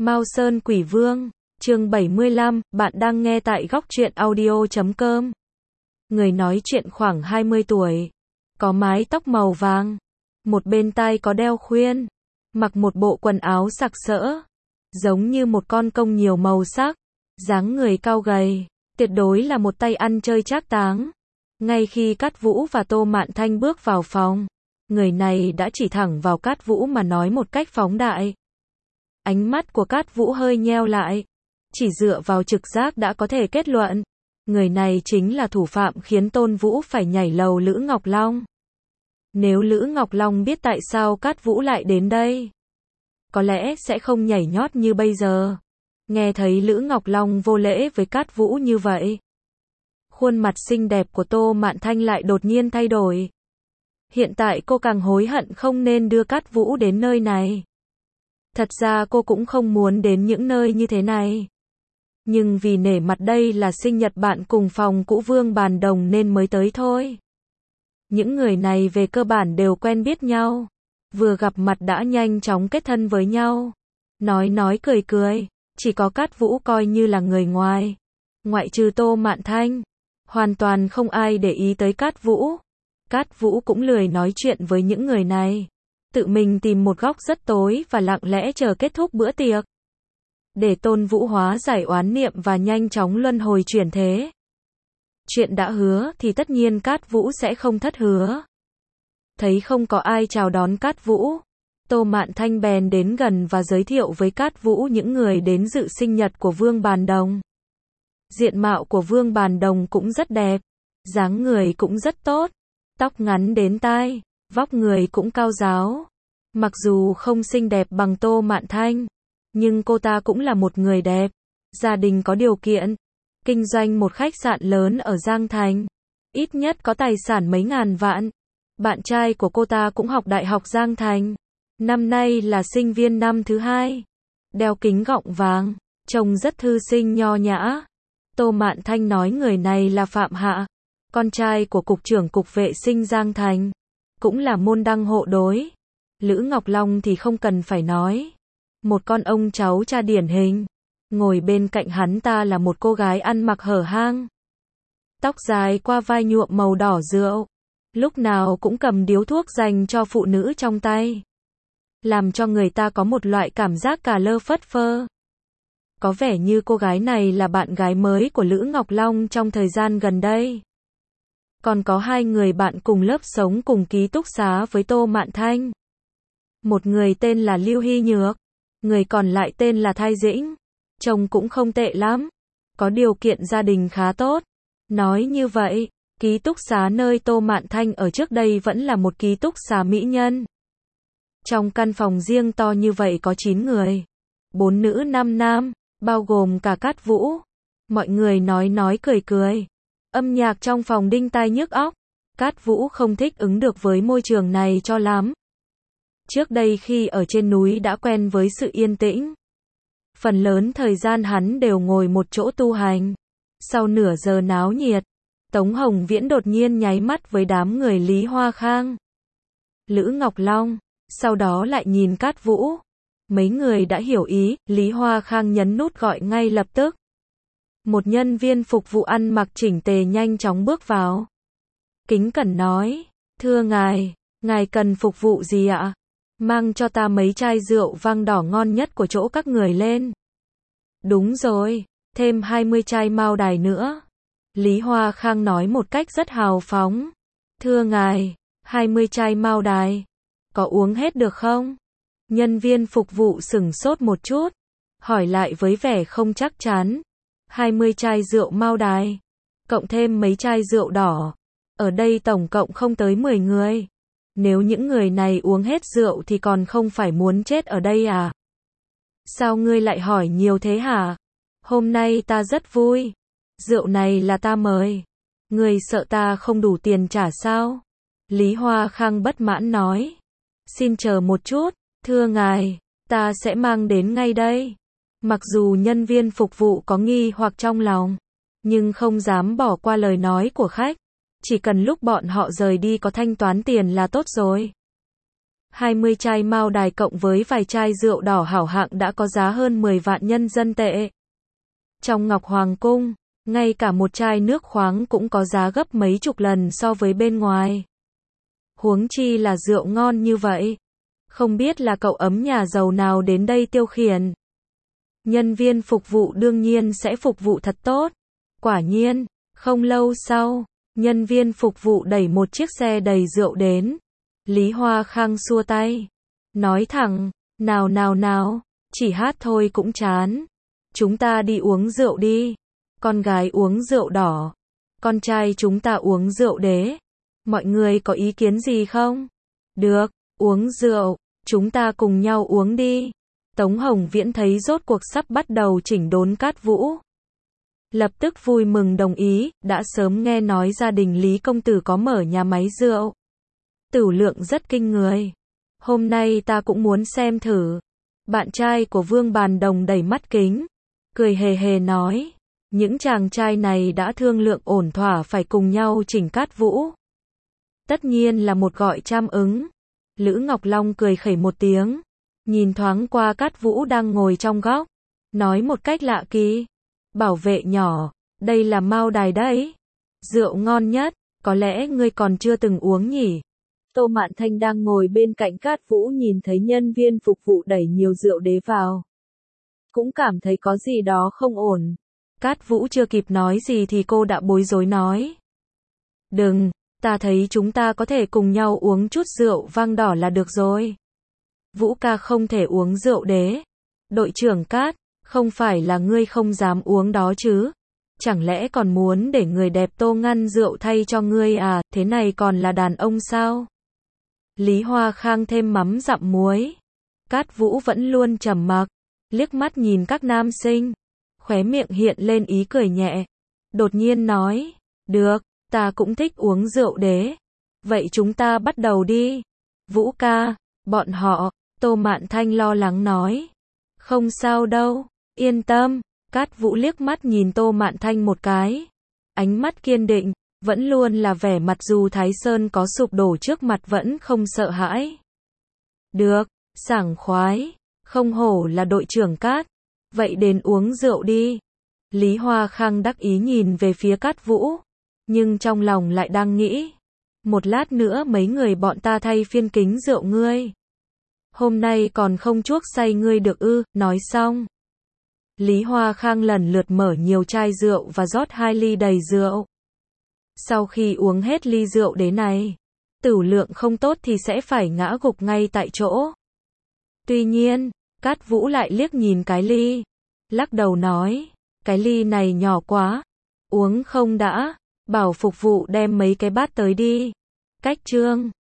Mao Sơn Quỷ Vương, chương 75, bạn đang nghe tại góc truyện audio.com. Người nói chuyện khoảng 20 tuổi, có mái tóc màu vàng, một bên tai có đeo khuyên, mặc một bộ quần áo sặc sỡ, giống như một con công nhiều màu sắc, dáng người cao gầy, tuyệt đối là một tay ăn chơi trác táng. Ngay khi Cát Vũ và Tô Mạn Thanh bước vào phòng, người này đã chỉ thẳng vào Cát Vũ mà nói một cách phóng đại. Ánh mắt của Cát Vũ hơi nheo lại, chỉ dựa vào trực giác đã có thể kết luận, người này chính là thủ phạm khiến Tôn Vũ phải nhảy lầu Lữ Ngọc Long. Nếu Lữ Ngọc Long biết tại sao Cát Vũ lại đến đây, có lẽ sẽ không nhảy nhót như bây giờ. Nghe thấy Lữ Ngọc Long vô lễ với Cát Vũ như vậy, khuôn mặt xinh đẹp của Tô Mạn Thanh lại đột nhiên thay đổi. Hiện tại cô càng hối hận không nên đưa Cát Vũ đến nơi này. Thật ra cô cũng không muốn đến những nơi như thế này. Nhưng vì nể mặt đây là sinh nhật bạn cùng phòng cũ Vương Bàn Đồng nên mới tới thôi. Những người này về cơ bản đều quen biết nhau. Vừa gặp mặt đã nhanh chóng kết thân với nhau. Nói cười cười. Chỉ có Cát Vũ coi như là người ngoài. Ngoại trừ Tô Mạn Thanh. Hoàn toàn không ai để ý tới Cát Vũ. Cát Vũ cũng lười nói chuyện với những người này. Tự mình tìm một góc rất tối và lặng lẽ chờ kết thúc bữa tiệc. Để Tôn Vũ hóa giải oán niệm và nhanh chóng luân hồi chuyển thế. Chuyện đã hứa thì tất nhiên Cát Vũ sẽ không thất hứa. Thấy không có ai chào đón Cát Vũ, Tô Mạn Thanh bèn đến gần và giới thiệu với Cát Vũ những người đến dự sinh nhật của Vương Bàn Đồng. Diện mạo của Vương Bàn Đồng cũng rất đẹp, dáng người cũng rất tốt, tóc ngắn đến tai, vóc người cũng cao ráo. Mặc dù không xinh đẹp bằng Tô Mạn Thanh, nhưng cô ta cũng là một người đẹp, gia đình có điều kiện, kinh doanh một khách sạn lớn ở Giang Thành, ít nhất có tài sản mấy ngàn vạn. Bạn trai của cô ta cũng học Đại học Giang Thành, năm nay là sinh viên năm thứ 2, đeo kính gọng vàng, trông rất thư sinh nho nhã. Tô Mạn Thanh nói người này là Phạm Hạ, con trai của cục trưởng cục vệ sinh Giang Thành, cũng là môn đăng hộ đối. Lữ Ngọc Long thì không cần phải nói, một con ông cháu cha điển hình. Ngồi bên cạnh hắn ta là một cô gái ăn mặc hở hang, tóc dài qua vai nhuộm màu đỏ rượu, lúc nào cũng cầm điếu thuốc dành cho phụ nữ trong tay, làm cho người ta có một loại cảm giác cà lơ phất phơ. Có vẻ như cô gái này là bạn gái mới của Lữ Ngọc Long trong thời gian gần đây. Còn có hai người bạn cùng lớp sống cùng ký túc xá với Tô Mạn Thanh. Một người tên là Lưu Hy Nhược, người còn lại tên là Thái Dĩnh. Trông cũng không tệ lắm, có điều kiện gia đình khá tốt. Nói như vậy, ký túc xá nơi Tô Mạn Thanh ở trước đây vẫn là một ký túc xá mỹ nhân. Trong căn phòng riêng to như vậy có 9 người, 4 nữ 5 nam, bao gồm cả Cát Vũ. Mọi người nói cười cười. Âm nhạc trong phòng đinh tai nhức óc. Cát Vũ không thích ứng được với môi trường này cho lắm. Trước đây khi ở trên núi đã quen với sự yên tĩnh. Phần lớn thời gian hắn đều ngồi một chỗ tu hành. Sau nửa giờ náo nhiệt, Tống Hồng Viễn đột nhiên nháy mắt với đám người Lý Hoa Khang, Lữ Ngọc Long, sau đó lại nhìn Cát Vũ. Mấy người đã hiểu ý, Lý Hoa Khang nhấn nút gọi ngay lập tức. Một nhân viên phục vụ ăn mặc chỉnh tề nhanh chóng bước vào. Kính cẩn nói, thưa ngài cần phục vụ gì ạ? Mang cho ta mấy chai rượu vang đỏ ngon nhất của chỗ các người lên. Đúng rồi, thêm 20 chai Mao Đài nữa. Lý Hoa Khang nói một cách rất hào phóng. Thưa ngài, 20 chai Mao Đài, có uống hết được không? Nhân viên phục vụ sửng sốt một chút, hỏi lại với vẻ không chắc chắn. 20 chai rượu Mao Đài, cộng thêm mấy chai rượu đỏ. Ở đây tổng cộng không tới 10 người. Nếu những người này uống hết rượu thì còn không phải muốn chết ở đây à? Sao ngươi lại hỏi nhiều thế hả? Hôm nay ta rất vui. Rượu này là ta mời. Ngươi sợ ta không đủ tiền trả sao? Lý Hoa Khang bất mãn nói. Xin chờ một chút, thưa ngài, ta sẽ mang đến ngay đây. Mặc dù nhân viên phục vụ có nghi hoặc trong lòng, nhưng không dám bỏ qua lời nói của khách. Chỉ cần lúc bọn họ rời đi có thanh toán tiền là tốt rồi. 20 chai mao đài cộng với vài chai rượu đỏ hảo hạng đã có giá hơn 10 vạn nhân dân tệ. Trong Ngọc Hoàng Cung, ngay cả một chai nước khoáng cũng có giá gấp mấy chục lần so với bên ngoài. Huống chi là rượu ngon như vậy. Không biết là cậu ấm nhà giàu nào đến đây tiêu khiển. Nhân viên phục vụ đương nhiên sẽ phục vụ thật tốt. Quả nhiên, không lâu sau, nhân viên phục vụ đẩy một chiếc xe đầy rượu đến. Lý Hoa Khang xua tay, nói thẳng, nào, chỉ hát thôi cũng chán. Chúng ta đi uống rượu đi. Con gái uống rượu đỏ, con trai chúng ta uống rượu đế. Mọi người có ý kiến gì không? Được, uống rượu, chúng ta cùng nhau uống đi. Tống Hồng Viễn thấy rốt cuộc sắp bắt đầu chỉnh đốn Cát Vũ. Lập tức vui mừng đồng ý, đã sớm nghe nói gia đình Lý công tử có mở nhà máy rượu. Tửu lượng rất kinh người. Hôm nay ta cũng muốn xem thử. Bạn trai của Vương Bàn Đồng đẩy mắt kính, cười hề hề nói, những chàng trai này đã thương lượng ổn thỏa phải cùng nhau chỉnh Cát Vũ. Tất nhiên là một gọi trăm ứng. Lữ Ngọc Long cười khẩy một tiếng, nhìn thoáng qua Cát Vũ đang ngồi trong góc, nói một cách lạ kỳ, bảo vệ nhỏ, đây là mao đài đấy. Rượu ngon nhất, có lẽ ngươi còn chưa từng uống nhỉ. Tô Mạn Thanh đang ngồi bên cạnh Cát Vũ nhìn thấy nhân viên phục vụ đẩy nhiều rượu đế vào. Cũng cảm thấy có gì đó không ổn. Cát Vũ chưa kịp nói gì thì cô đã bối rối nói. Đừng, ta thấy chúng ta có thể cùng nhau uống chút rượu vang đỏ là được rồi. Vũ ca không thể uống rượu đế. Đội trưởng Cát, không phải là ngươi không dám uống đó chứ? Chẳng lẽ còn muốn để người đẹp Tô ngăn rượu thay cho ngươi à, thế này còn là đàn ông sao? Lý Hoa Khang thêm mắm dặm muối. Cát Vũ vẫn luôn trầm mặc, liếc mắt nhìn các nam sinh, khóe miệng hiện lên ý cười nhẹ. Đột nhiên nói, được, ta cũng thích uống rượu đế. Vậy chúng ta bắt đầu đi. Vũ ca, bọn họ, Tô Mạn Thanh lo lắng nói. Không sao đâu, yên tâm. Cát Vũ liếc mắt nhìn Tô Mạn Thanh một cái. Ánh mắt kiên định, vẫn luôn là vẻ mặt dù Thái Sơn có sụp đổ trước mặt vẫn không sợ hãi. Được, sảng khoái, không hổ là đội trưởng Cát. Vậy đến uống rượu đi. Lý Hoa Khang đắc ý nhìn về phía Cát Vũ, nhưng trong lòng lại đang nghĩ. Một lát nữa mấy người bọn ta thay phiên kính rượu ngươi. Hôm nay còn không chuốc say ngươi được ư, nói xong. Lý Hoa Khang lần lượt mở nhiều chai rượu và rót 2 ly đầy rượu. Sau khi uống hết ly rượu đế này, tửu lượng không tốt thì sẽ phải ngã gục ngay tại chỗ. Tuy nhiên, Cát Vũ lại liếc nhìn cái ly, lắc đầu nói, cái ly này nhỏ quá, uống không đã, bảo phục vụ đem mấy cái bát tới đi. Cách chương